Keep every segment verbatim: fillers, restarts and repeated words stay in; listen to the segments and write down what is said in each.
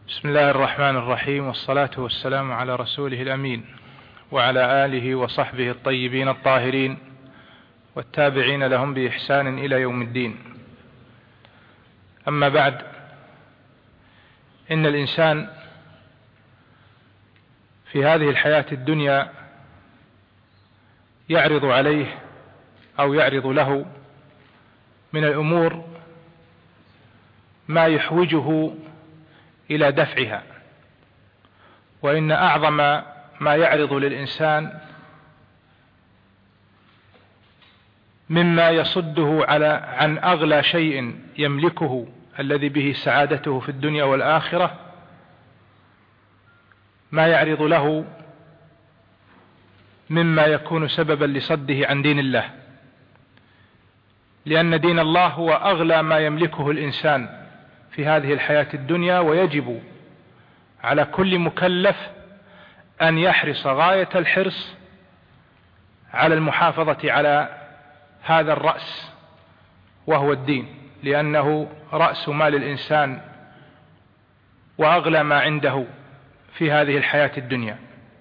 بسم الله الرحمن الرحيم، والصلاة والسلام على رسوله الأمين وعلى آله وصحبه الطيبين الطاهرين والتابعين لهم بإحسان إلى يوم الدين. أما بعد، إن الإنسان في هذه الحياة الدنيا يعرض عليه أو يعرض له من الأمور ما يحوجه إلى دفعها، وإن أعظم ما يعرض للإنسان مما يصده على عن أغلى شيء يملكه الذي به سعادته في الدنيا والآخرة، ما يعرض له مما يكون سببا لصده عن دين الله، لأن دين الله هو أغلى ما يملكه الإنسان في هذه الحياة الدنيا، ويجب على كل مكلف أن يحرص غاية الحرص على المحافظة على هذا الرأس وهو الدين، لأنه رأس مال الإنسان وأغلى ما عنده في هذه الحياة الدنيا.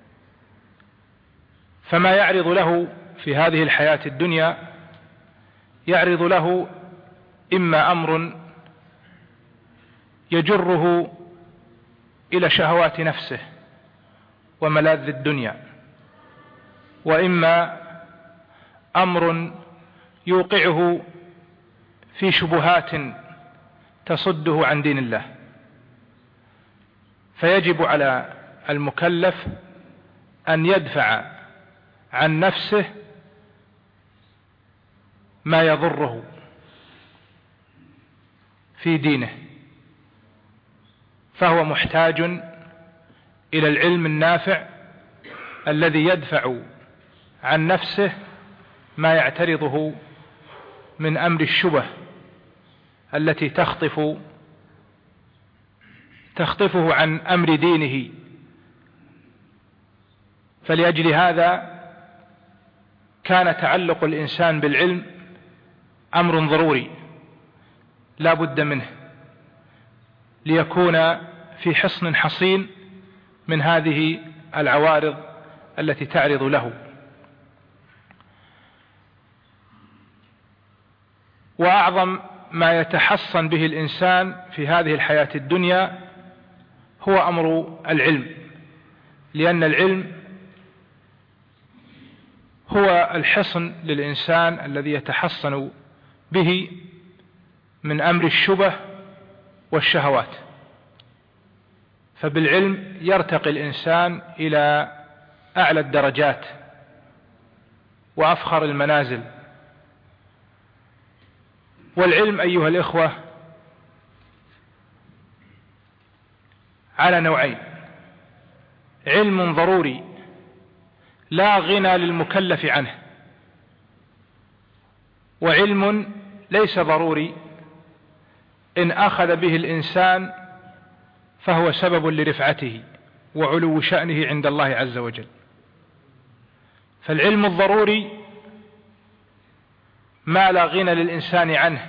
فما يعرض له في هذه الحياة الدنيا يعرض له إما أمر يجره إلى شهوات نفسه وملاذ الدنيا، وإما أمر يوقعه في شبهات تصده عن دين الله. فيجب على المكلف أن يدفع عن نفسه ما يضره في دينه، فهو محتاج إلى العلم النافع الذي يدفع عن نفسه ما يعترضه من أمر الشبه التي تخطف تخطفه عن أمر دينه. فلأجل هذا كان تعلق الإنسان بالعلم أمر ضروري لا بد منه، ليكون في حصن حصين من هذه العوارض التي تعرض له. وأعظم ما يتحصن به الإنسان في هذه الحياة الدنيا هو أمر العلم، لأن العلم هو الحصن للإنسان الذي يتحصن به من أمر الشبه والشهوات. فبالعلم يرتقي الإنسان إلى أعلى الدرجات وأفخر المنازل. والعلم أيها الإخوة على نوعين: علم ضروري لا غنى للمكلف عنه، وعلم ليس ضروري إن أخذ به الإنسان فهو سبب لرفعته وعلو شأنه عند الله عز وجل. فالعلم الضروري ما لا غنى للإنسان عنه،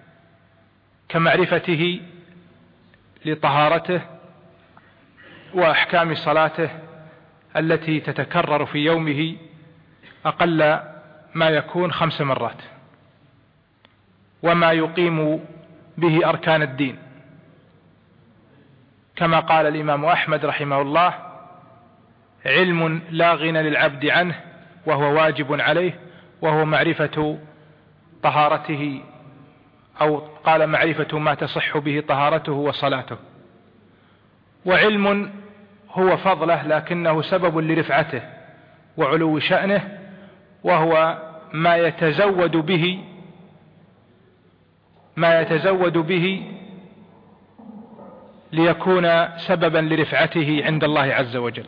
كمعرفته لطهارته وأحكام صلاته التي تتكرر في يومه أقل ما يكون خمس مرات، وما يقيم به أركان الدين، كما قال الإمام أحمد رحمه الله: علم لا غنى للعبد عنه وهو واجب عليه، وهو معرفة طهارته، أو قال معرفة ما تصح به طهارته وصلاته. وعلم هو فضله لكنه سبب لرفعته وعلو شأنه، وهو ما يتزود به ما يتزود به ليكون سببا لرفعته عند الله عز وجل.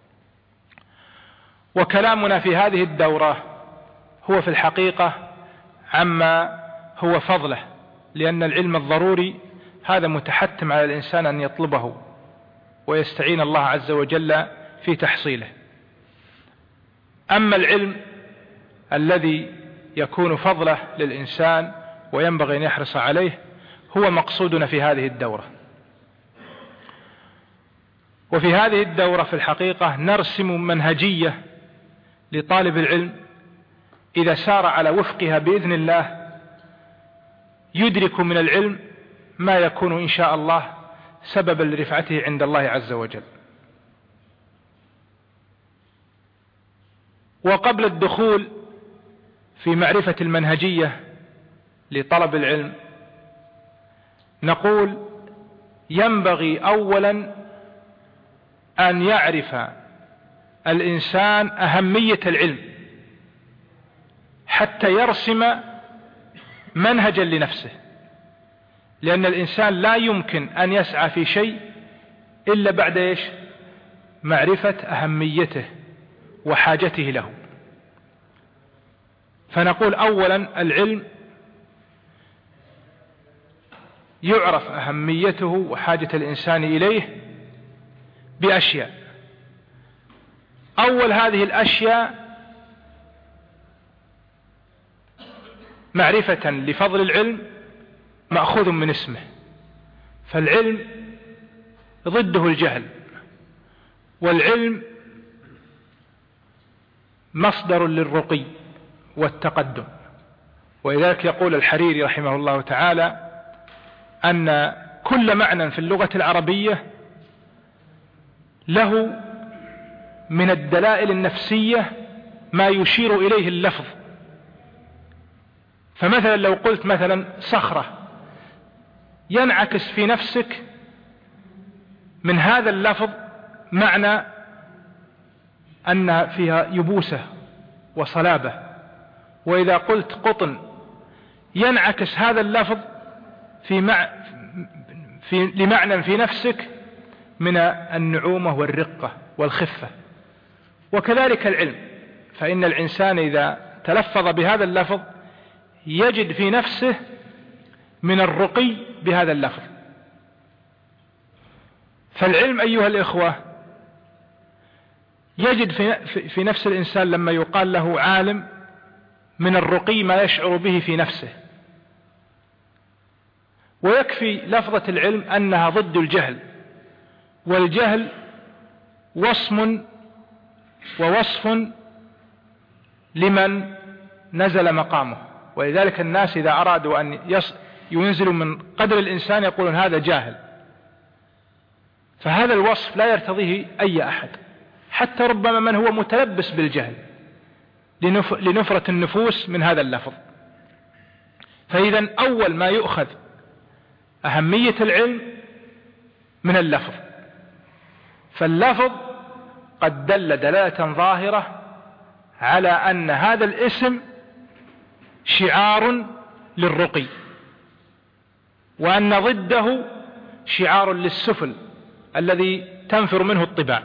وكلامنا في هذه الدورة هو في الحقيقة عما هو فضله، لأن العلم الضروري هذا متحتم على الإنسان أن يطلبه ويستعين الله عز وجل في تحصيله. أما العلم الذي يكون فضله للإنسان وينبغي أن يحرص عليه هو مقصودنا في هذه الدورة. وفي هذه الدورة في الحقيقة نرسم منهجية لطالب العلم إذا سار على وفقها بإذن الله يدرك من العلم ما يكون إن شاء الله سببا لرفعته عند الله عز وجل. وقبل الدخول في معرفة المنهجية لطلب العلم نقول ينبغي أولا أن يعرف الإنسان أهمية العلم حتى يرسم منهجا لنفسه، لأن الإنسان لا يمكن أن يسعى في شيء إلا بعد إيش؟ معرفة أهميته وحاجته له. فنقول أولا العلم يعرف أهميته وحاجة الإنسان إليه بأشياء. أول هذه الأشياء معرفة لفضل العلم مأخوذ من اسمه، فالعلم ضده الجهل، والعلم مصدر للرقي والتقدم. ولذلك يقول الحريري رحمه الله تعالى أن كل معنى في اللغة العربية له من الدلائل النفسية ما يشير إليه اللفظ. فمثلا لو قلت مثلا صخرة ينعكس في نفسك من هذا اللفظ معنى أن فيها يبوسة وصلابة. وإذا قلت قطن ينعكس هذا اللفظ في مع في لمعنى في نفسك من النعومة والرقة والخفة. وكذلك العلم، فإن الإنسان إذا تلفظ بهذا اللفظ يجد في نفسه من الرقي بهذا اللفظ. فالعلم أيها الإخوة يجد في, في نفس الإنسان لما يقال له عالم من الرقي ما يشعر به في نفسه. ويكفي لفظة العلم أنها ضد الجهل، والجهل وصم ووصف لمن نزل مقامه. ولذلك الناس إذا أرادوا أن ينزلوا من قدر الإنسان يقولون هذا جاهل، فهذا الوصف لا يرتضيه أي أحد، حتى ربما من هو متلبس بالجهل لنفرة النفوس من هذا اللفظ. فإذا أول ما يؤخذ أهمية العلم من اللفظ، فاللفظ قد دل دلالة ظاهرة على أن هذا الاسم شعار للرقي، وأن ضده شعار للسفل الذي تنفر منه الطباع.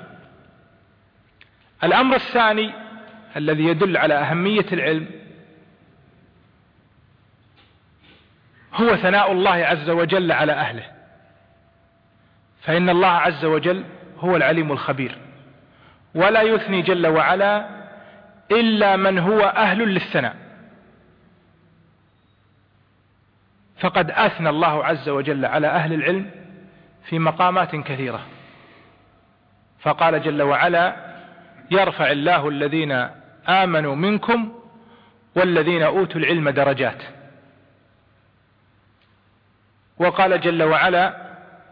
الأمر الثاني الذي يدل على أهمية العلم هو ثناء الله عز وجل على أهله، فإن الله عز وجل هو العليم الخبير، ولا يثني جل وعلا إلا من هو أهل للثناء. فقد أثنى الله عز وجل على أهل العلم في مقامات كثيرة، فقال جل وعلا يرفع الله الذين آمنوا منكم والذين أوتوا العلم درجات. وقال جل وعلا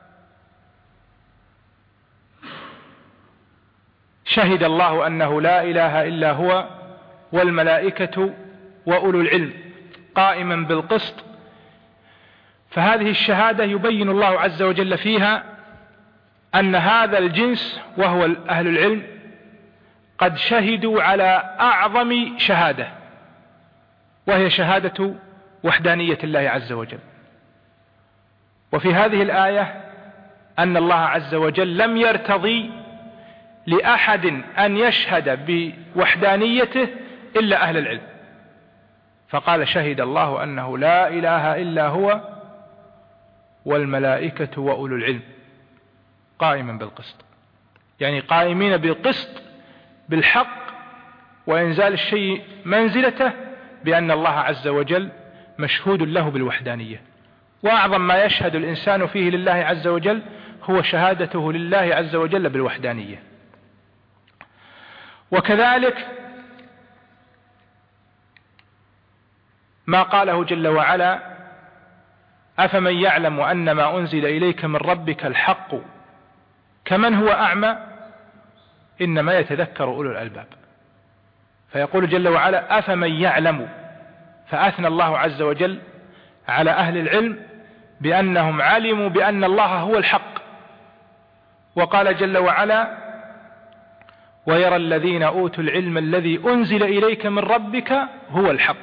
شهد الله أنه لا إله إلا هو والملائكة وأولو العلم قائما بالقسط. فهذه الشهادة يبين الله عز وجل فيها أن هذا الجنس وهو أهل العلم قد شهدوا على أعظم شهادة، وهي شهادة وحدانية الله عز وجل. وفي هذه الآية أن الله عز وجل لم يرتضي لأحد أن يشهد بوحدانيته إلا أهل العلم، فقال شهد الله أنه لا إله إلا هو والملائكة وأولو العلم قائما بالقسط، يعني قائمين بالقسط بالحق وإنزال الشيء منزلته، بأن الله عز وجل مشهود له بالوحدانية. وأعظم ما يشهد الإنسان فيه لله عز وجل هو شهادته لله عز وجل بالوحدانية. وكذلك ما قاله جل وعلا: أفمن يعلم أن ما أنزل إليك من ربك الحق كمن هو أعمى إنما يتذكر أولو الألباب. فيقول جل وعلا: أفمن يعلم، فأثنى الله عز وجل على أهل العلم بأنهم علموا بأن الله هو الحق. وقال جل وعلا: ويرى الذين أوتوا العلم الذي أنزل إليك من ربك هو الحق.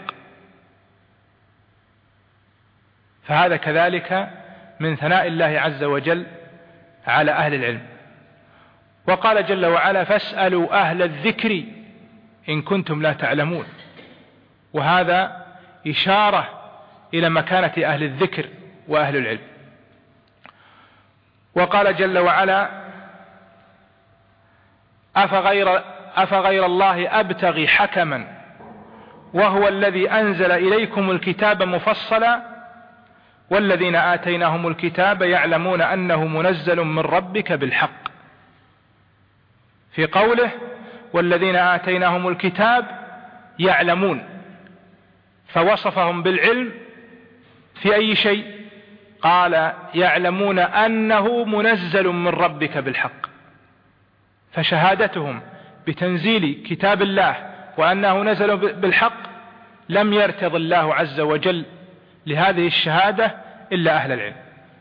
فهذا كذلك من ثناء الله عز وجل على أهل العلم. وقال جل وعلا: فاسألوا أهل الذكر إن كنتم لا تعلمون. وهذا إشارة إلى مكانة أهل الذكر وأهل العلم. وقال جل وعلا: أفغير, أفغير الله أبتغي حكما وهو الذي أنزل إليكم الكتاب مفصلا والذين آتيناهم الكتاب يعلمون أنه منزل من ربك بالحق. في قوله: والذين آتيناهم الكتاب يعلمون، فوصفهم بالعلم في أي شيء؟ قال: يعلمون أنه منزل من ربك بالحق. فشهادتهم بتنزيل كتاب الله وأنه نزل بالحق لم يرتض الله عز وجل لهذه الشهادة إلا أهل العلم.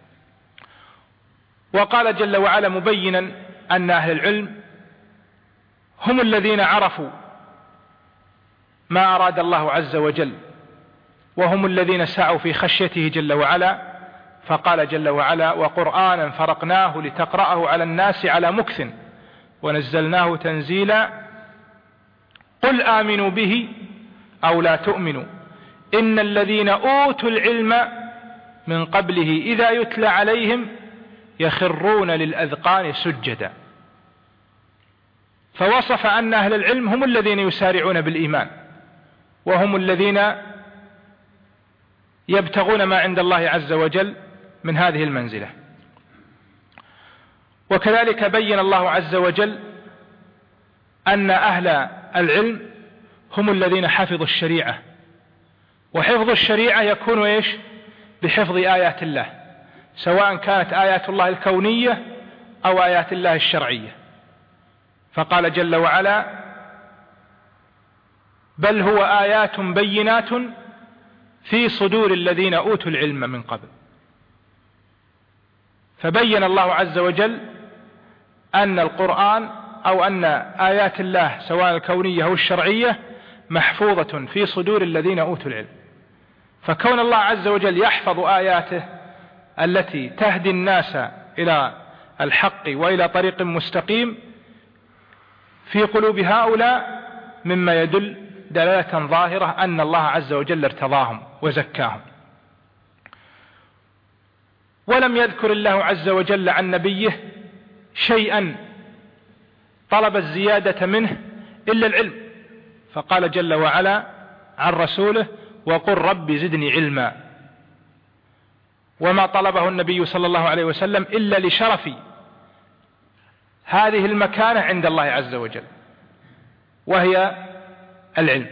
وقال جل وعلا مبينا أن أهل العلم هم الذين عرفوا ما أراد الله عز وجل، وهم الذين سعوا في خشيته جل وعلا. فقال جل وعلا: وقرآنا فرقناه لتقرأه على الناس على مكث ونزلناه تنزيلا قل آمنوا به أو لا تؤمنوا إن الذين أوتوا العلم من قبله إذا يتلى عليهم يخرون للأذقان سجدا. فوصف أن أهل العلم هم الذين يسارعون بالإيمان، وهم الذين يبتغون ما عند الله عز وجل من هذه المنزلة. وكذلك بين الله عز وجل أن أهل العلم هم الذين حفظوا الشريعة، وحفظ الشريعة يكون إيش؟ بحفظ آيات الله، سواء كانت آيات الله الكونية أو آيات الله الشرعية. فقال جل وعلا: بل هو آيات بينات في صدور الذين أوتوا العلم من قبل. فبين الله عز وجل أن القرآن أو أن آيات الله سواء الكونية أو الشرعية محفوظة في صدور الذين أوتوا العلم. فكون الله عز وجل يحفظ آياته التي تهدي الناس إلى الحق وإلى طريق مستقيم في قلوب هؤلاء مما يدل دلالة ظاهرة أن الله عز وجل ارتضاهم وزكاهم. ولم يذكر الله عز وجل عن نبيه شيئا طلب الزيادة منه إلا العلم، فقال جل وعلا عن رسوله: وقل رب زدني علما. وما طلبه النبي صلى الله عليه وسلم إلا لشرف هذه المكانة عند الله عز وجل، وهي العلم.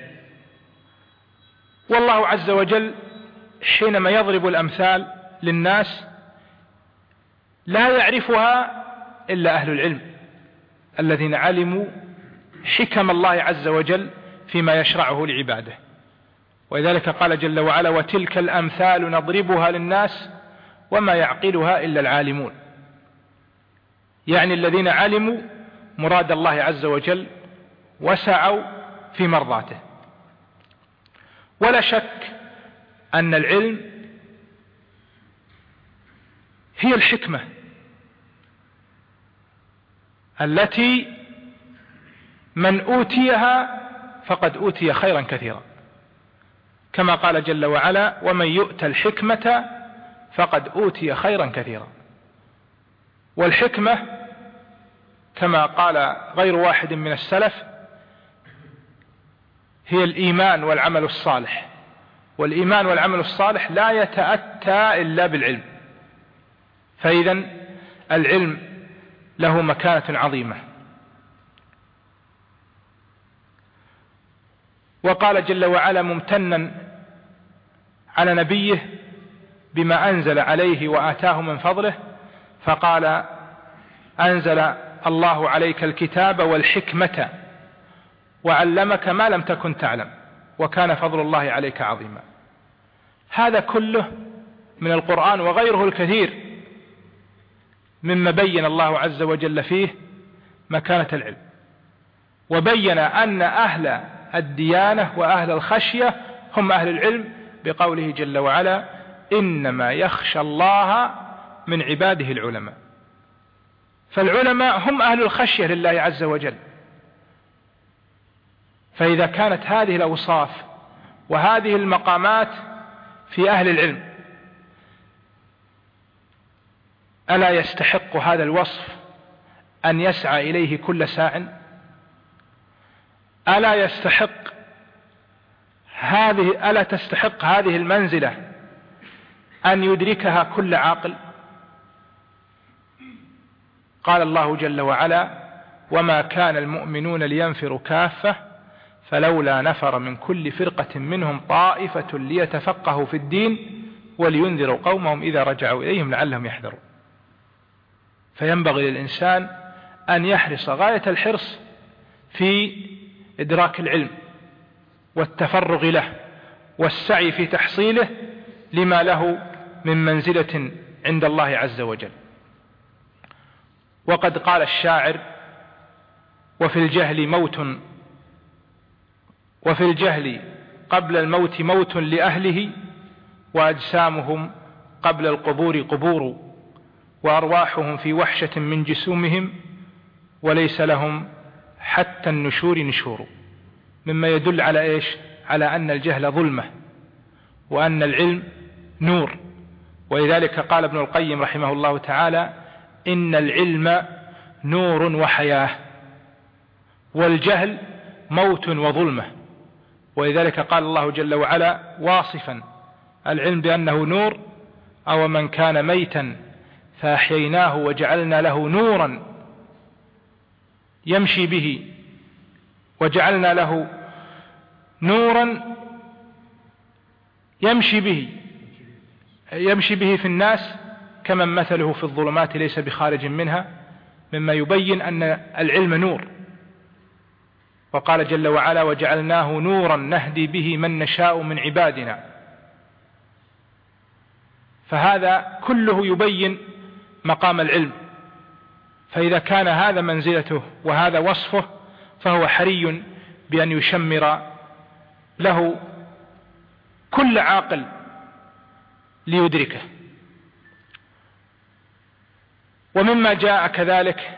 والله عز وجل حينما يضرب الأمثال للناس لا يعرفها إلا أهل العلم الذين علموا حكم الله عز وجل فيما يشرعه لعباده. ولذلك قال جل وعلا: وتلك الأمثال نضربها للناس وما يعقلها إلا العالمون. يعني الذين علموا مراد الله عز وجل وسعوا في مرضاته. ولا شك أن العلم هي الحكمة التي من أوتيها فقد أوتي خيرا كثيرا، كما قال جل وعلا: ومن يؤت الحكمة فقد أوتي خيرا كثيرا. والحكمة كما قال غير واحد من السلف هي الإيمان والعمل الصالح، والإيمان والعمل الصالح لا يتأتى إلا بالعلم. فإذا العلم له مكانة عظيمة. وقال جل وعلا ممتنا على نبيه بما أنزل عليه وآتاه من فضله، فقال أنزل الله عليك الكتاب والحكمة وعلمك ما لم تكن تعلم وكان فضل الله عليك عظيما. هذا كله من القرآن وغيره الكثير مما بين الله عز وجل فيه مكانة العلم، وبين أن أهل الديانة وأهل الخشية هم أهل العلم بقوله جل وعلا إنما يخشى الله من عباده العلماء. فالعلماء هم أهل الخشية لله عز وجل. فإذا كانت هذه الأوصاف وهذه المقامات في أهل العلم، ألا يستحق هذا الوصف أن يسعى إليه كل ساع؟ ألا يستحق هذه ألا تستحق هذه المنزلة أن يدركها كل عاقل؟ قال الله جل وعلا وما كان المؤمنون لينفروا كافة فلولا نفر من كل فرقة منهم طائفة ليتفقهوا في الدين ولينذروا قومهم إذا رجعوا إليهم لعلهم يحذرون. فينبغي للإنسان أن يحرص غاية الحرص في إدراك العلم والتفرغ له والسعي في تحصيله لما له من منزلة عند الله عز وجل. وقد قال الشاعر وفي الجهل موت وفي الجهل قبل الموت موت لأهله وأجسامهم قبل القبور قبور وأرواحهم في وحشة من جسومهم وليس لهم حتى النشور نشور. مما يدل على إيش؟ على أن الجهل ظلمة وأن العلم نور. ولذلك قال ابن القيم رحمه الله تعالى إن العلم نور وحياة والجهل موت وظلمة. ولذلك قال الله جل وعلا واصفا العلم بأنه نور أو من كان ميتا فأحييناه وجعلنا له نورا يمشي به وجعلنا له نورا يمشي به يمشي به في الناس كمن مثله في الظلمات ليس بخارج منها، مما يبين أن العلم نور. وقال جل وعلا وجعلناه نورا نهدي به من نشاء من عبادنا. فهذا كله يبين مقام العلم. فإذا كان هذا منزلته وهذا وصفه فهو حري بأن يشمر له كل عاقل ليدركه. ومما جاء كذلك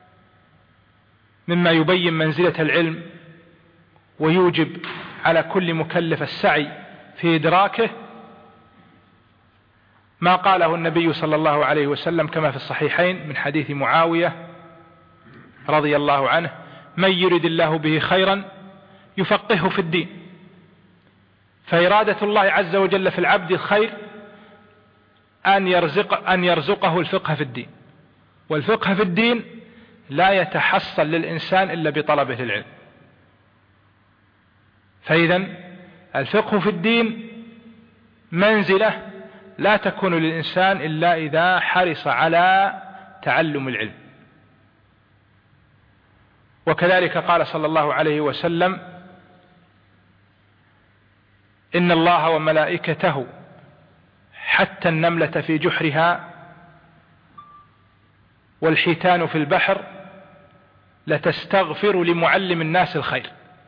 مما يبين منزلة العلم ويوجب على كل مكلف السعي في إدراكه ما قاله النبي صلى الله عليه وسلم كما في الصحيحين من حديث معاوية رضي الله عنه من يرد الله به خيرا يفقهه في الدين. فإرادة الله عز وجل في العبد الخير أن يرزق أن يرزقه الفقه في الدين، والفقه في الدين لا يتحصل للإنسان إلا بطلبه للعلم. فإذا الفقه في الدين منزلة لا تكون للإنسان إلا إذا حرص على تعلم العلم. وكذلك قال صلى الله عليه وسلم إن الله وملائكته حتى النملة في جحرها والحيتان في البحر لتستغفر لمعلم الناس الخير.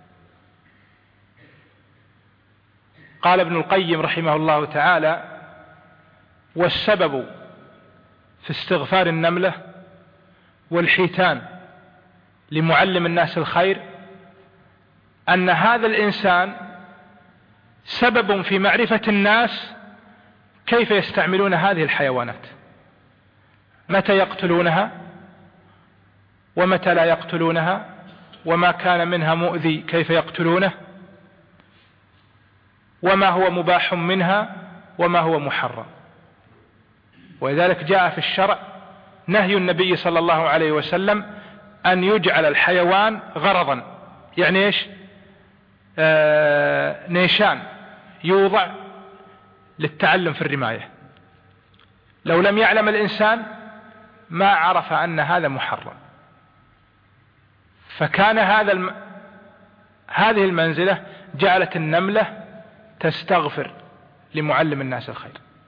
قال ابن القيم رحمه الله تعالى والسبب في استغفار النملة والحيتان لمعلم الناس الخير أن هذا الإنسان سبب في معرفة الناس كيف يستعملون هذه الحيوانات، متى يقتلونها ومتى لا يقتلونها، وما كان منها مؤذي كيف يقتلونه، وما هو مباح منها وما هو محرم. ولذلك جاء في الشرع نهي النبي صلى الله عليه وسلم أن يجعل الحيوان غرضا، يعني إيش؟ آه نيشان يوضع للتعلم في الرماية. لو لم يعلم الإنسان ما عرف أن هذا محرم، فكان هذا الم... هذه المنزلة جعلت النملة تستغفر لمعلم الناس الخير.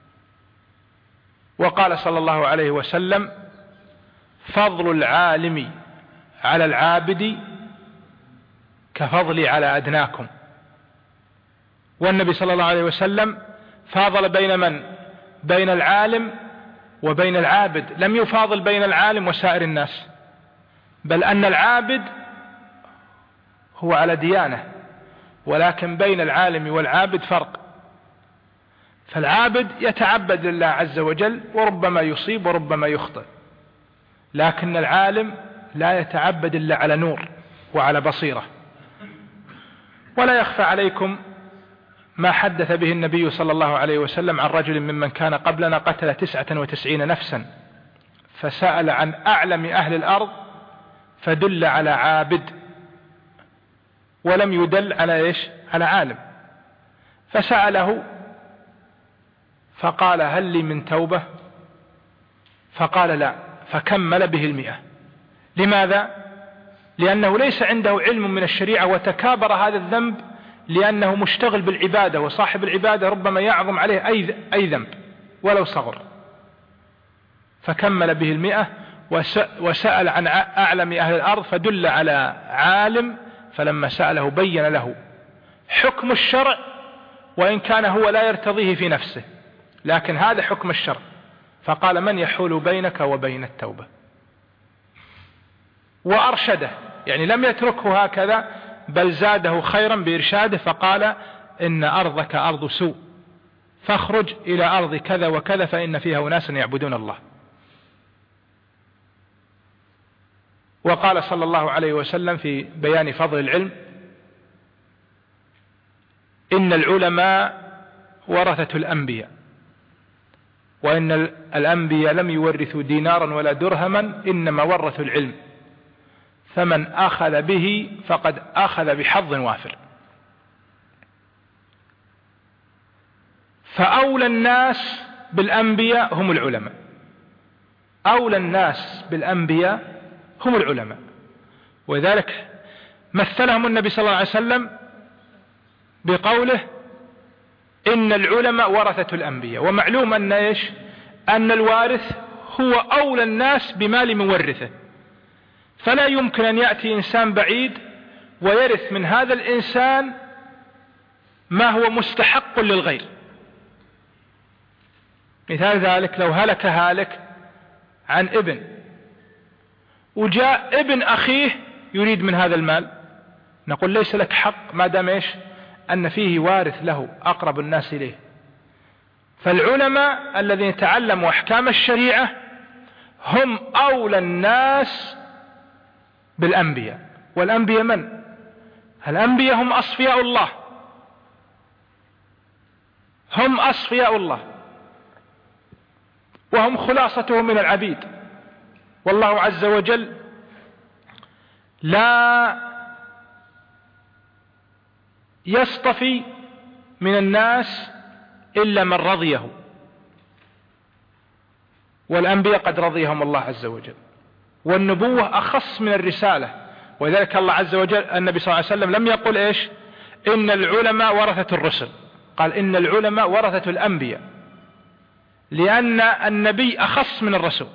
وقال صلى الله عليه وسلم: فضل العالم على العابد كفضلي على أدناكم. والنبي صلى الله عليه وسلم فاضل بين من؟ بين العالم وبين العابد، لم يفاضل بين العالم وسائر الناس، بل أن العابد هو على ديانة، ولكن بين العالم والعابد فرق. فالعابد يتعبد لله عز وجل وربما يصيب وربما يخطئ، لكن العالم لا يتعبد إلا على نور وعلى بصيرة. ولا يخفى عليكم ما حدث به النبي صلى الله عليه وسلم عن رجل ممن كان قبلنا قتل تسعة وتسعين نفسا، فسأل عن أعلم أهل الأرض فدل على عابد ولم يدل على إيش؟ على عالم. فسأله فقال: هل لي من توبة؟ فقال: لا. فكمل به المئة. لماذا؟ لأنه ليس عنده علم من الشريعة، وتكابر هذا الذنب لأنه مشتغل بالعبادة، وصاحب العبادة ربما يعظم عليه أي ذنب ولو صغر. فكمل به المئة وسأل عن أعلم أهل الأرض فدل على عالم، فلما سأله بين له حكم الشرع، وإن كان هو لا يرتضيه في نفسه، لكن هذا حكم الشرع. فقال: من يحول بينك وبين التوبة؟ وأرشده، يعني لم يتركه هكذا بل زاده خيرا بإرشاده، فقال: إن أرضك أرض سوء، فاخرج إلى أرض كذا وكذا فإن فيها أناسا يعبدون الله. وقال صلى الله عليه وسلم في بيان فضل العلم: إن العلماء ورثة الأنبياء، وإن الأنبياء لم يورثوا دينارا ولا درهما، إنما ورثوا العلم، فمن أخذ به فقد أخذ بحظ وافر. فأولى الناس بالأنبياء هم العلماء، أولى الناس بالأنبياء هم العلماء. وذلك مثلهم النبي صلى الله عليه وسلم بقوله: إن العلماء ورثة الأنبياء. ومعلوم أن إيش؟ أن الوارث هو أولى الناس بمال مورثه، فلا يمكن أن يأتي إنسان بعيد ويرث من هذا الإنسان ما هو مستحق للغير. مثال ذلك: لو هلك هالك عن ابن وجاء ابن أخيه يريد من هذا المال، نقول ليس لك حق ما دام إيش؟ أن فيه وارث له أقرب الناس إليه. فالعلماء الذين تعلموا أحكام الشريعة هم أولى الناس بالأنبياء. والأنبياء من؟ الأنبياء هم أصفياء الله، هم أصفياء الله، وهم خلاصته من العبيد. والله عز وجل لا يصطفي من الناس إلا من رضيه، والأنبياء قد رضيهم الله عز وجل. والنبوة أخص من الرسالة، ولذلك الله عز وجل النبي صلى الله عليه وسلم لم يقل إيش؟ إن العلماء ورثة الرسل، قال إن العلماء ورثة الأنبياء، لأن النبي أخص من الرسول.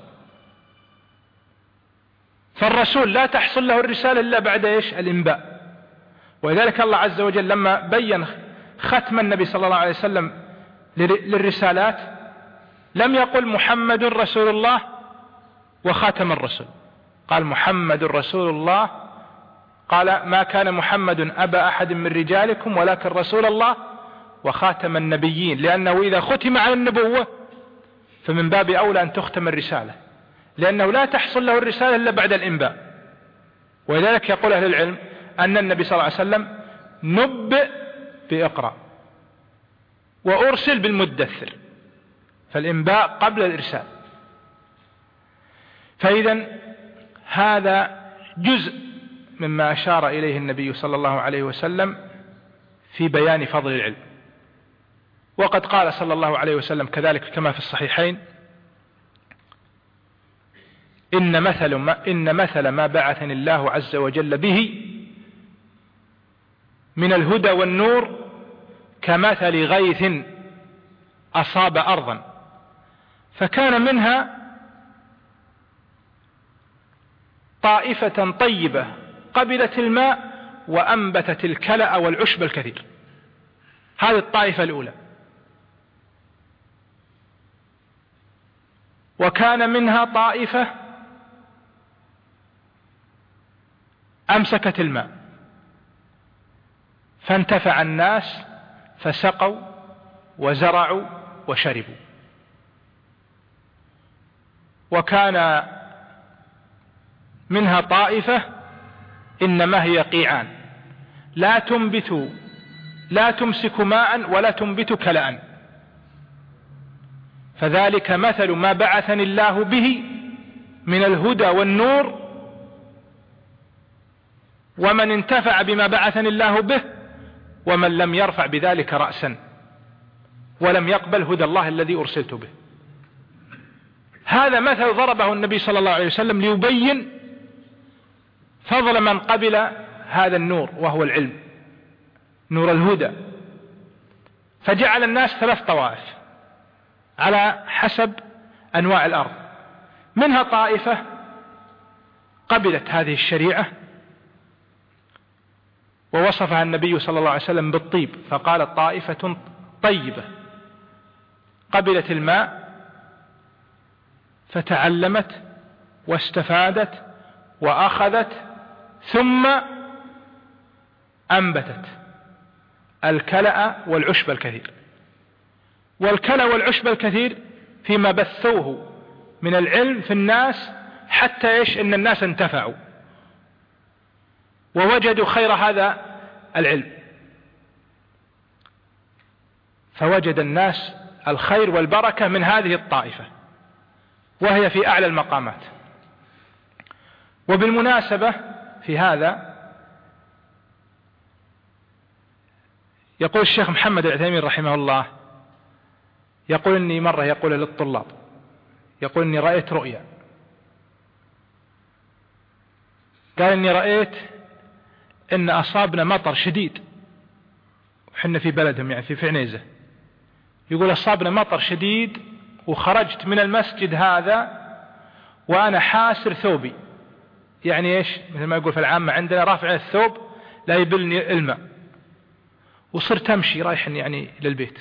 فالرسول لا تحصل له الرسالة إلا بعد إيش؟ الإنباء. ولذلك الله عز وجل لما بين ختم النبي صلى الله عليه وسلم للرسالات لم يقل محمد رسول الله وخاتم الرسل، قال محمد رسول الله، قال ما كان محمد أبا أحد من رجالكم ولكن رسول الله وخاتم النبيين، لأنه إذا ختم على النبوة فمن باب أولى أن تختم الرسالة، لأنه لا تحصل له الرسالة إلا بعد الإنباء. ولذلك يقول أهل العلم أن النبي صلى الله عليه وسلم نبئ بإقرأ وأرسل بالمدثر، فالإنباء قبل الإرسال. فإذا هذا جزء مما أشار إليه النبي صلى الله عليه وسلم في بيان فضل العلم. وقد قال صلى الله عليه وسلم كذلك كما في الصحيحين: إن مثل ما, إن مثل ما بعثني الله عز وجل به من الهدى والنور كمثل غيث أصاب أرضا فكان منها طائفة طيبة قبلت الماء وأنبتت الكلأ والعشب الكثير. هذه الطائفة الأولى. وكان منها طائفة أمسكت الماء فانتفع الناس فسقوا وزرعوا وشربوا. وكان منها طائفة إنما هي قيعان لا تنبت لا تمسك ماء ولا تنبت كلأ، فذلك مثل ما بعثني الله به من الهدى والنور، ومن انتفع بما بعثني الله به ومن لم يرفع بذلك رأسا ولم يقبل هدى الله الذي أرسلت به. هذا مثل ضربه النبي صلى الله عليه وسلم ليبين فضل من قبل هذا النور وهو العلم، نور الهدى. فجعل الناس ثلاث طوائف على حسب أنواع الأرض. منها طائفة قبلت هذه الشريعة ووصفها النبي صلى الله عليه وسلم بالطيب، فقال طائفة طيبة قبلت الماء فتعلمت واستفادت وأخذت ثم أنبتت الكلأ والعشب الكثير. والكلأ والعشب الكثير فيما بثوه من العلم في الناس حتى إيش إن الناس انتفعوا ووجدوا خير هذا العلم، فوجد الناس الخير والبركة من هذه الطائفة وهي في أعلى المقامات. وبالمناسبة في هذا يقول الشيخ محمد العثيمين رحمه الله، يقول إني مرة يقول للطلاب، يقول إني رأيت رؤيا، قال إني رأيت إن أصابنا مطر شديد وحنا في بلدهم يعني في عنيزة، يقول أصابنا مطر شديد وخرجت من المسجد هذا وأنا حاسر ثوبي، يعني إيش مثل ما يقول في العامة عندنا رافع الثوب لا يبلني الماء، وصرت أمشي رايح يعني للبيت.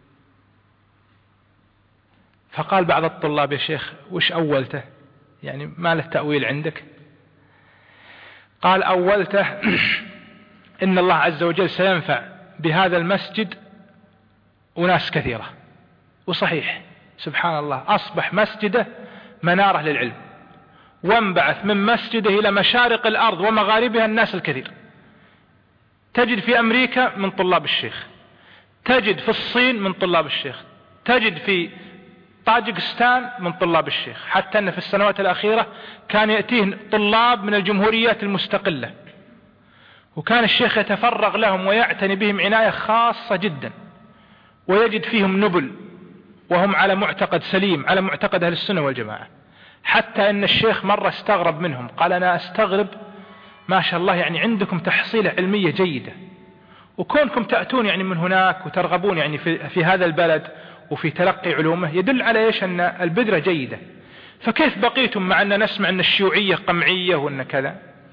فقال بعض الطلاب: يا شيخ وش أولته؟ يعني ما له تأويل عندك؟ قال: أولته إن الله عز وجل سينفع بهذا المسجد وناس كثيرة. وصحيح سبحان الله أصبح مسجده منارة للعلم، وانبعث من مسجده إلى مشارق الأرض ومغاربها الناس الكثير. تجد في أمريكا من طلاب الشيخ، تجد في الصين من طلاب الشيخ، تجد في طاجكستان من طلاب الشيخ، حتى أن في السنوات الأخيرة كان يأتيه طلاب من الجمهوريات المستقلة، وكان الشيخ يتفرغ لهم ويعتني بهم عناية خاصة جدا، ويجد فيهم نبل وهم على معتقد سليم، على معتقد أهل السنة والجماعة. حتى أن الشيخ مرة استغرب منهم، قال: أنا أستغرب ما شاء الله يعني عندكم تحصيلة علمية جيدة، وكونكم تأتون يعني من هناك وترغبون يعني في, في هذا البلد وفي تلقي علومه يدل على إيش أن البذرة جيدة، فكيف بقيتم مع أن نسمع أن الشيوعية قمعية وأن كذا؟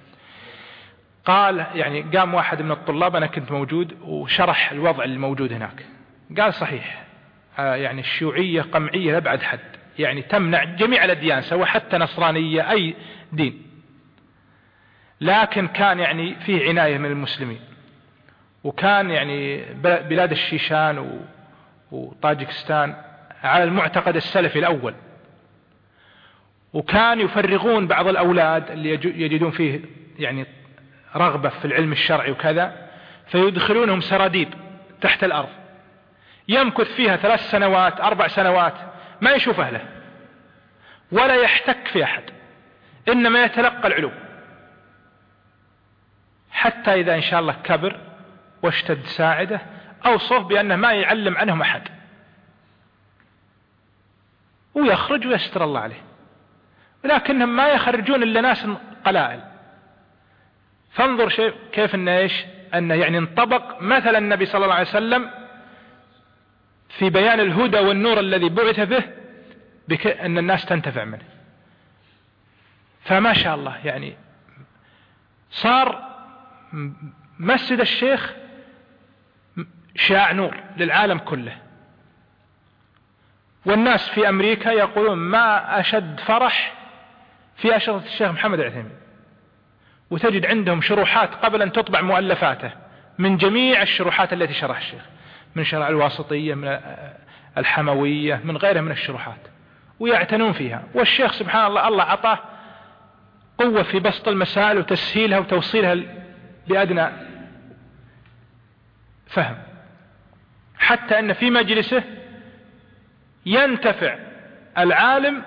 قال يعني قام واحد من الطلاب، أنا كنت موجود، وشرح الوضع الموجود هناك. قال: صحيح يعني الشيوعية قمعية لأبعد حد، يعني تمنع جميع الأديان سواء حتى نصرانية أي دين، لكن كان يعني فيه عناية من المسلمين، وكان يعني بلاد الشيشان وطاجكستان على المعتقد السلفي الأول، وكان يفرغون بعض الأولاد اللي يجدون فيه يعني رغبة في العلم الشرعي وكذا، فيدخلونهم سراديب تحت الأرض يمكث فيها ثلاث سنوات أربع سنوات ما يشوف أهله ولا يحتك في أحد، إنما يتلقى العلوم حتى إذا إن شاء الله كبر واشتد ساعده أوصف بأنه ما يعلم عنهم أحد، ويخرج ويستر الله عليه، ولكنهم ما يخرجون إلا ناس قلائل. فانظر شيء كيف أنه إيش أنه يعني انطبق مثل النبي صلى الله عليه وسلم في بيان الهدى والنور الذي بعث به بأن الناس تنتفع منه. فما شاء الله يعني صار مسجد الشيخ شاع نور للعالم كله، والناس في أمريكا يقولون ما أشد فرح في أشرطة الشيخ محمد العثيمين، وتجد عندهم شروحات قبل أن تطبع مؤلفاته من جميع الشروحات التي شرح الشيخ، من شرح الواسطية، من الحموية، من غيرها من الشروحات، ويعتنون فيها. والشيخ سبحان الله الله عطاه قوة في بسط المسائل وتسهيلها وتوصيلها بأدنى فهم، حتى أن في مجلسه ينتفع العالم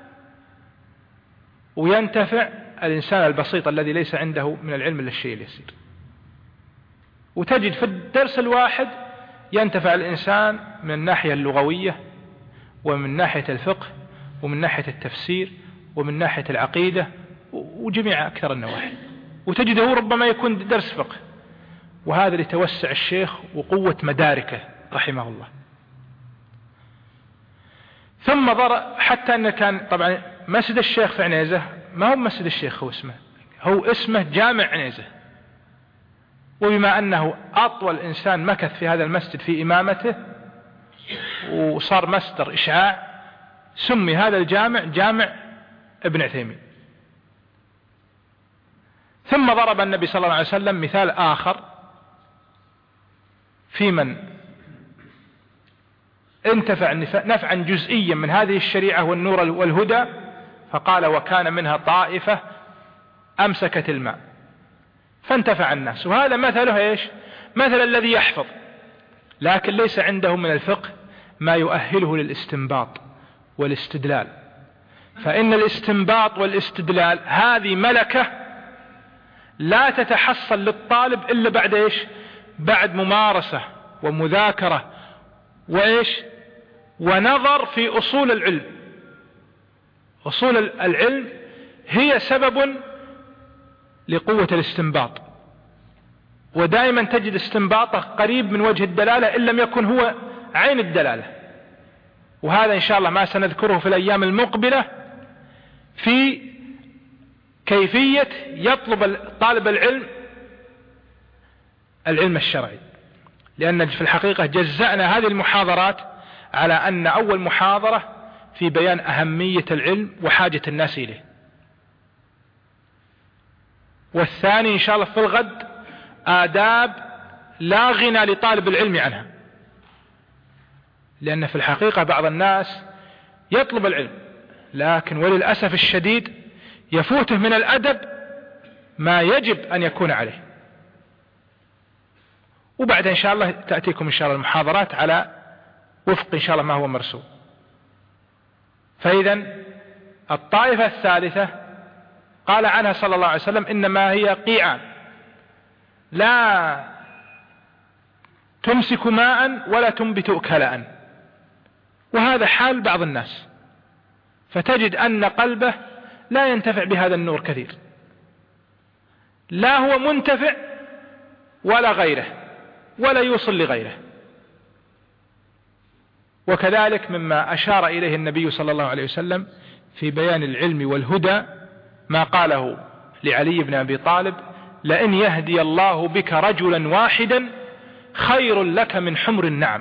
وينتفع الإنسان البسيط الذي ليس عنده من العلم إلا الشيء اليسير. وتجد في الدرس الواحد ينتفع الإنسان من الناحية اللغوية ومن ناحية الفقه ومن ناحية التفسير ومن ناحية العقيدة وجميع أكثر النواحي، وتجده ربما يكون درس فقه. وهذا لتوسع الشيخ وقوة مداركه رحمه الله. ثم ضر حتى أنه كان طبعا مسجد الشيخ في عنيزة ما هو مسجد الشيخ، هو اسمه هو اسمه جامع عنيزة، وبما أنه أطول إنسان مكث في هذا المسجد في إمامته وصار مصدر إشعاع سمي هذا الجامع جامع ابن عثيمين. ثم ضرب النبي صلى الله عليه وسلم مثال آخر في من انتفع نفعا جزئيا من هذه الشريعة والنور والهدى، فقال وكان منها طائفة أمسكت الماء فانتفع الناس. وهذا مثله إيش؟ مثل الذي يحفظ لكن ليس عنده من الفقه ما يؤهله للاستنباط والاستدلال، فإن الاستنباط والاستدلال هذه ملكة لا تتحصل للطالب إلا بعد إيش؟ بعد ممارسة ومذاكرة وإيش؟ ونظر في أصول العلم. أصول العلم هي سبب لقوة الاستنباط، ودائما تجد استنباطه قريب من وجه الدلالة إن لم يكن هو عين الدلالة. وهذا إن شاء الله ما سنذكره في الأيام المقبلة في كيفية يطلب طالب العلم العلم الشرعي، لأن في الحقيقة جزأنا هذه المحاضرات على أن أول محاضرة في بيان أهمية العلم وحاجة الناس إليه، والثاني إن شاء الله في الغد آداب لا غنى لطالب العلم عنها، لأن في الحقيقة بعض الناس يطلب العلم لكن وللأسف الشديد يفوته من الأدب ما يجب أن يكون عليه. وبعد إن شاء الله تأتيكم إن شاء الله المحاضرات على وفق إن شاء الله ما هو مرسوم. فإذا الطائفة الثالثة قال عنها صلى الله عليه وسلم إنما هي قيعان لا تمسك ماء ولا تنبت كلاء، وهذا حال بعض الناس، فتجد أن قلبه لا ينتفع بهذا النور كثير، لا هو منتفع ولا غيره ولا يوصل لغيره. وكذلك مما أشار إليه النبي صلى الله عليه وسلم في بيان العلم والهدى ما قاله لعلي بن أبي طالب لئن يهدي الله بك رجلا واحدا خير لك من حمر النعم.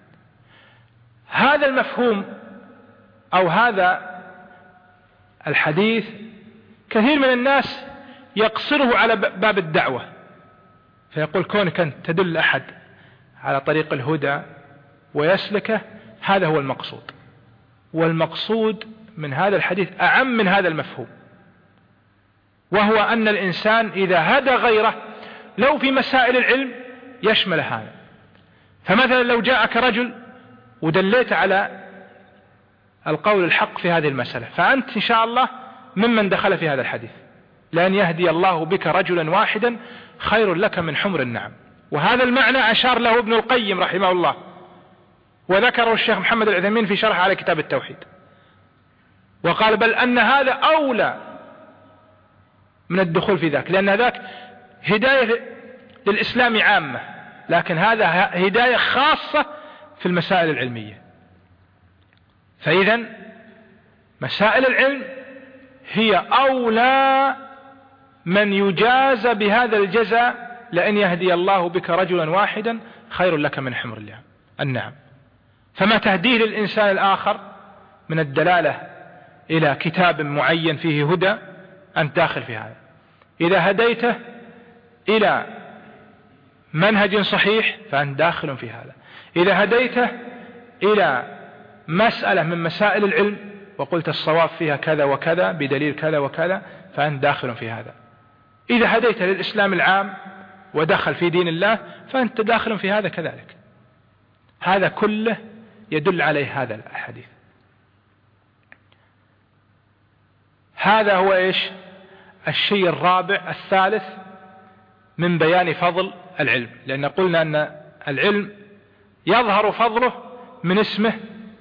هذا المفهوم أو هذا الحديث كثير من الناس يقصره على باب الدعوة، فيقول كونك أن تدل أحد على طريق الهدى ويسلكه هذا هو المقصود. والمقصود من هذا الحديث أعم من هذا المفهوم، وهو أن الإنسان إذا هدى غيره لو في مسائل العلم يشمل هذا. فمثلا لو جاءك رجل ودليت على القول الحق في هذه المسألة، فأنت إن شاء الله ممن دخل في هذا الحديث، لأن يهدي الله بك رجلا واحدا خير لك من حمر النعم. وهذا المعنى أشار له ابن القيم رحمه الله، وذكره الشيخ محمد العثيمين في شرح على كتاب التوحيد، وقال بل أن هذا أولى من الدخول في ذاك، لأن ذاك هداية للإسلام عامة، لكن هذا هداية خاصة في المسائل العلمية. فإذا مسائل العلم هي أولى من يجاز بهذا الجزاء، لأن يهدي الله بك رجلا واحدا خير لك من حمر النعم. فما تهديه للإنسان الآخر من الدلالة إلى كتاب معين فيه هدى أنت داخل في هذا. إذا هديته إلى منهج صحيح فأنت داخل في هذا. إذا هديته إلى مسألة من مسائل العلم وقلت الصواب فيها كذا وكذا بدليل كذا وكذا فأنت داخل في هذا. إذا هديته للإسلام العام ودخل في دين الله فأنت داخل في هذا كذلك. هذا كله يدل عليه هذا الحديث. هذا هو إيش؟ الشيء الرابع الثالث من بيان فضل العلم، لأن قلنا أن العلم يظهر فضله من اسمه،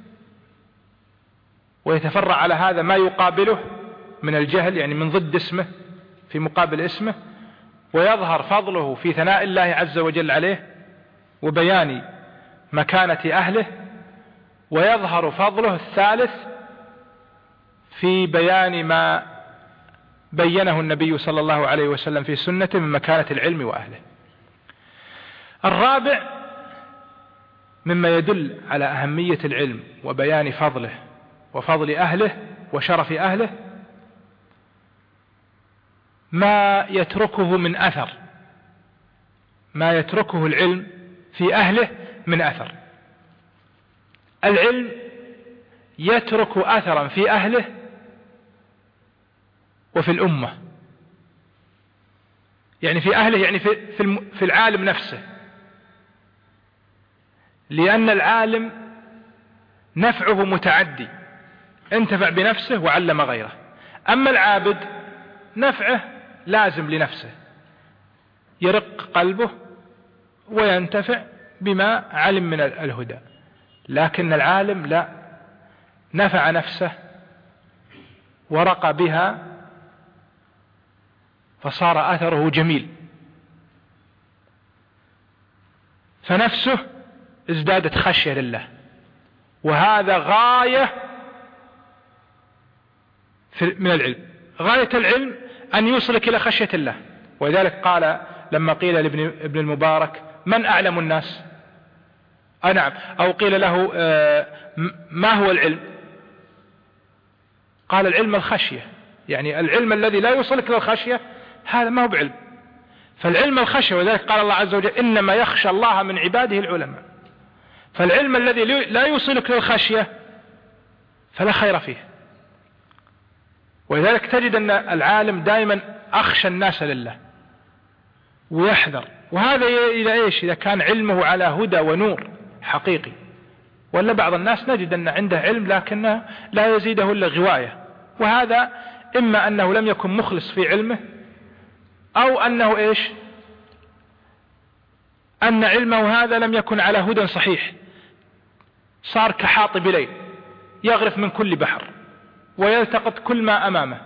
ويتفرع على هذا ما يقابله من الجهل، يعني من ضد اسمه في مقابل اسمه، ويظهر فضله في ثناء الله عز وجل عليه وبيان مكانة أهله، ويظهر فضله الثالث في بيان ما بينه النبي صلى الله عليه وسلم في سنته من مكانة العلم وأهله. الرابع مما يدل على أهمية العلم وبيان فضله وفضل أهله وشرف أهله ما يتركه من أثر، ما يتركه العلم في أهله من أثر. العلم يترك أثرا في أهله وفي الأمة، يعني في أهله يعني في, في, في العالم نفسه، لأن العالم نفعه متعدي، انتفع بنفسه وعلم غيره. أما العابد نفعه لازم لنفسه، يرق قلبه وينتفع بما علم من الهدى. لكن العالم لا، نفع نفسه ورقى بها فصار أثره جميل، فنفسه ازدادت خشية لله، وهذا غاية من العلم. غاية العلم أن يوصلك إلى خشية الله. ولذلك قال لما قيل لابن ابن المبارك من أعلم الناس؟ أنعم. أو قيل له ما هو العلم؟ قال العلم الخشية، يعني العلم الذي لا يوصلك إلى الخشية هذا ما هو بعلم. فالعلم الخشية، وذلك قال الله عز وجل إنما يخشى الله من عباده العلماء. فالعلم الذي لا يوصلك للخشية فلا خير فيه. ولذلك تجد أن العالم دائما أخشى الناس لله ويحذر. وهذا إذا إيش؟ إذا كان علمه على هدى ونور حقيقي. ولا بعض الناس نجد أن عنده علم لكنه لا يزيده إلا غواية، وهذا إما أنه لم يكن مخلص في علمه، أو أنه إيش؟ أن علمه هذا لم يكن على هدى صحيح، صار كحاطب ليل يغرف من كل بحر ويلتقط كل ما أمامه.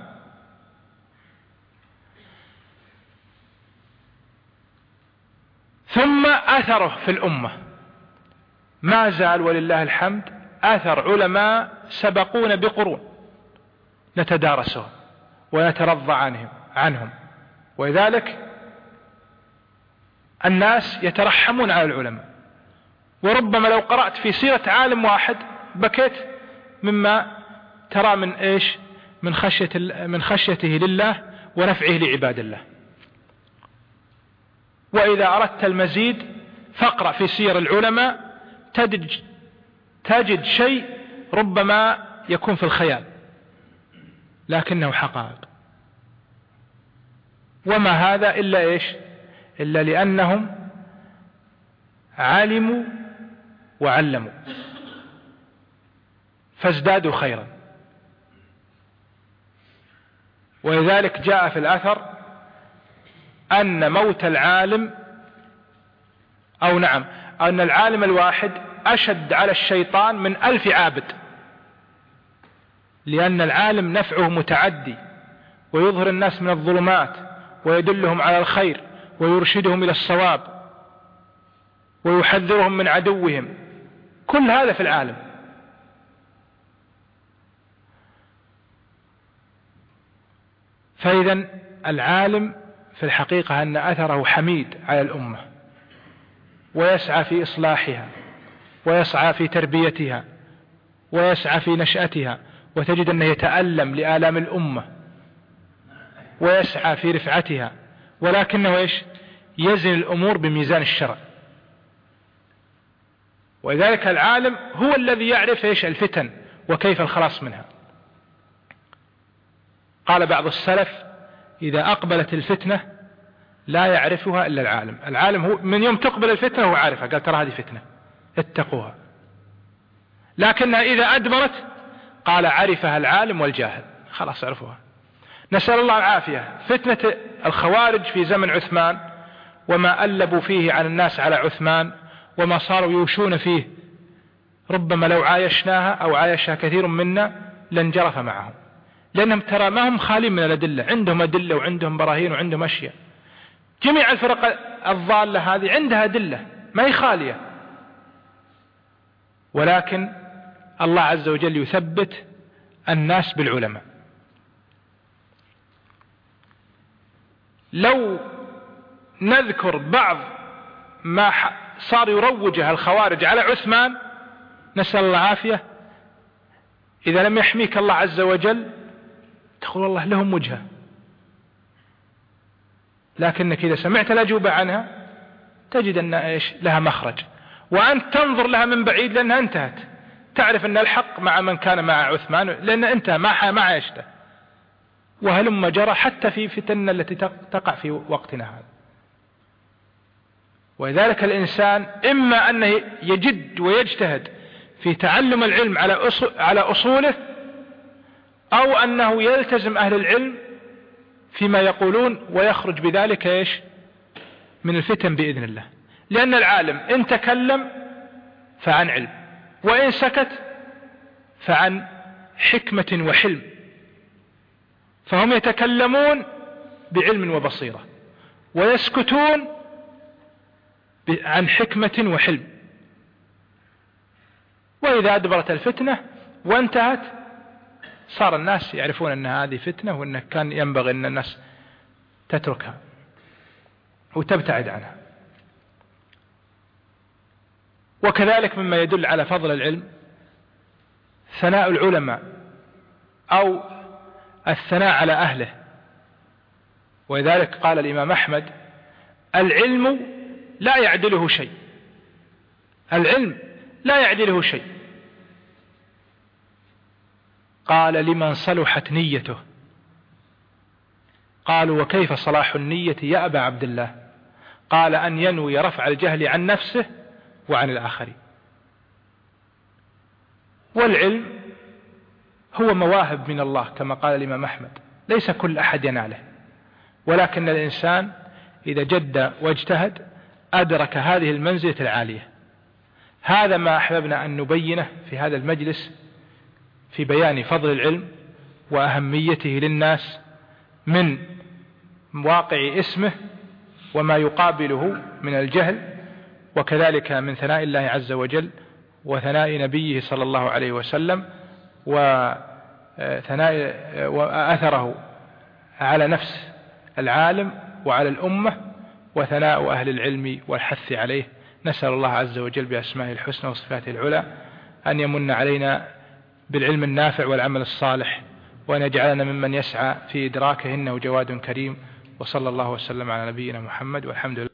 ثم أثره في الأمة ما زال ولله الحمد أثر علماء سبقون بقرون نتدارسهم ونترضى عنهم عنهم ولذلك الناس يترحمون على العلماء. وربما لو قرأت في سيرة عالم واحد بكيت مما ترى من إيش؟ من خشية من خشيته لله ونفعه لعباد الله. وإذا أردت المزيد فاقرأ في سير العلماء تجد تجد شيء ربما يكون في الخيال لكنه حقائق. وما هذا إلا إيش؟ إلا لأنهم علموا وعلموا فازدادوا خيرا. ولذلك جاء في الأثر أن موت العالم أو نعم أن العالم الواحد أشد على الشيطان من ألف عابد، لأن العالم نفعه متعدي ويظهر الناس من الظلمات ويدلهم على الخير ويرشدهم إلى الصواب ويحذرهم من عدوهم، كل هذا في العالم. فإذا العالم في الحقيقة أن أثره حميد على الأمة، ويسعى في إصلاحها ويسعى في تربيتها ويسعى في نشأتها، وتجد أنه يتألم لآلام الأمة ويسعى في رفعتها، ولكنه إيش؟ يزن الأمور بميزان الشرع. ولذلك العالم هو الذي يعرف إيش الفتن وكيف الخلاص منها. قال بعض السلف: إذا أقبلت الفتنة لا يعرفها إلا العالم. العالم هو من يوم تقبل الفتنة هو عارفها، قال ترى هذه فتنة اتقوها. لكنها إذا أدبرت قال عرفها العالم والجاهل، خلاص عرفوها. نسأل الله العافية. فتنة الخوارج في زمن عثمان وما ألبوا فيه عن الناس على عثمان وما صاروا يوشون فيه، ربما لو عايشناها أو عايشها كثير منا لانجرف معهم، لأنهم ترى ما هم خالين من الأدلة، عندهم أدلة وعندهم براهين وعندهم أشياء. جميع الفرق الضالة هذه عندها أدلة ما هي خالية، ولكن الله عز وجل يثبت الناس بالعلماء. لو نذكر بعض ما صار يروجه الخوارج على عثمان، نسأل الله العافية، إذا لم يحميك الله عز وجل تقول والله لهم وجهة، لكنك إذا سمعت الأجوبة عنها تجد أن إيش لها مخرج، وأنت تنظر لها من بعيد لأنها انتهت، تعرف أن الحق مع من كان مع عثمان لأن انتهى ما ما عيشته، وهلم جرى حتى في فتن التي تقع في وقتنا هذا. ولذلك الإنسان إما أنه يجد ويجتهد في تعلم العلم على على أصوله، أو أنه يلتزم أهل العلم فيما يقولون ويخرج بذلك إيش من الفتن بإذن الله. لأن العالم إن تكلم فعن علم، وإن سكت فعن حكمة وحلم، فهم يتكلمون بعلم وبصيرة ويسكتون عن حكمة وحلم. وإذا أدبرت الفتنة وانتهت صار الناس يعرفون أن هذه فتنة وأنه كان ينبغي أن الناس تتركها وتبتعد عنها. وكذلك مما يدل على فضل العلم ثناء العلماء أو الثناء على أهله. ولذلك قال الإمام أحمد: العلم لا يعدله شيء، العلم لا يعدله شيء. قال: لمن صلحت نيته. قالوا: وكيف صلاح النية يا أبا عبد الله؟ قال: أن ينوي رفع الجهل عن نفسه وعن الآخرين. والعلم هو مواهب من الله كما قال الإمام أحمد، ليس كل أحد يناله، ولكن الإنسان إذا جد واجتهد أدرك هذه المنزلة العالية. هذا ما أحببنا أن نبينه في هذا المجلس في بيان فضل العلم وأهميته للناس من واقع اسمه وما يقابله من الجهل، وكذلك من ثناء الله عز وجل وثناء نبيه صلى الله عليه وسلم وثناء وأثره على نفس العالم وعلى الأمة وثناء أهل العلم والحث عليه. نسأل الله عز وجل بأسمائه الحسنى وصفاته العلى أن يمن علينا بالعلم النافع والعمل الصالح، وأن يجعلنا ممن يسعى في إدراكه إنه جواد كريم. وصلى الله وسلم على نبينا محمد والحمد لله.